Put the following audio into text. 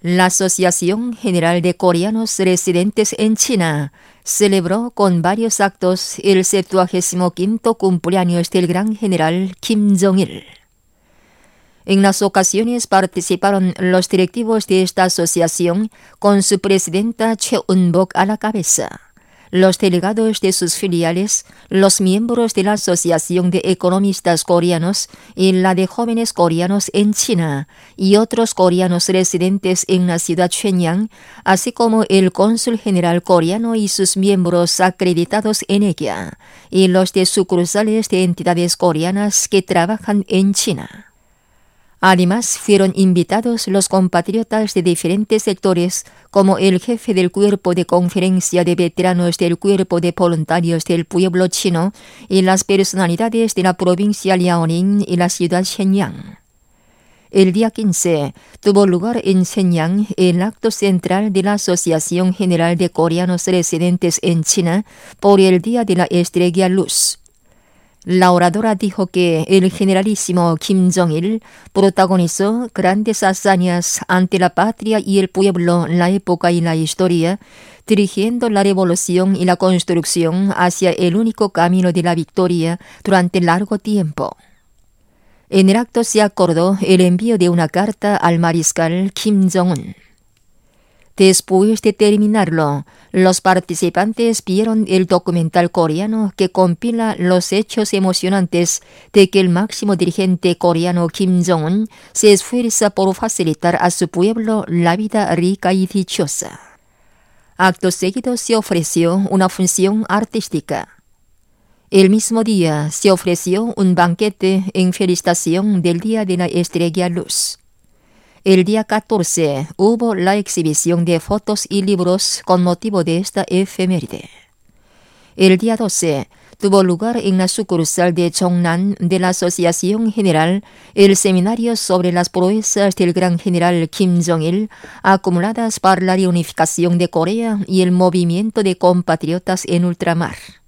La Asociación General de Coreanos Residentes en China celebró con varios actos el 75º cumpleaños del gran general Kim Jong-il. En las ocasiones participaron los directivos de esta asociación con su presidenta Choi Eun-bok a la cabeza, los delegados de sus filiales, los miembros de la Asociación de Economistas Coreanos y la de Jóvenes Coreanos en China y otros coreanos residentes en la ciudad Shenyang, así como el cónsul general coreano y sus miembros acreditados en ella, y los de sucursales de entidades coreanas que trabajan en China. Además, fueron invitados los compatriotas de diferentes sectores, como el jefe del Cuerpo de Conferencia de Veteranos del Cuerpo de Voluntarios del Pueblo Chino y las personalidades de la provincia Liaoning y la ciudad Shenyang. El día 15 tuvo lugar en Shenyang el acto central de la Asociación General de Coreanos Residentes en China por el Día de la Estrella Luz. La oradora dijo que el generalísimo Kim Jong-il protagonizó grandes hazañas ante la patria y el pueblo, la época y la historia, dirigiendo la revolución y la construcción hacia el único camino de la victoria durante largo tiempo. En el acto se acordó el envío de una carta al mariscal Kim Jong-un. Después de terminarlo, los participantes vieron el documental coreano que compila los hechos emocionantes de que el máximo dirigente coreano Kim Jong-un se esfuerza por facilitar a su pueblo la vida rica y dichosa. Acto seguido se ofreció una función artística. El mismo día se ofreció un banquete en felicitación del Día de la Estrella Luz. El día 14 hubo la exhibición de fotos y libros con motivo de esta efeméride. El día 12 tuvo lugar en la sucursal de Cheongnan de la Asociación General el seminario sobre las proezas del gran general Kim Jong-il acumuladas para la reunificación de Corea y el movimiento de compatriotas en ultramar.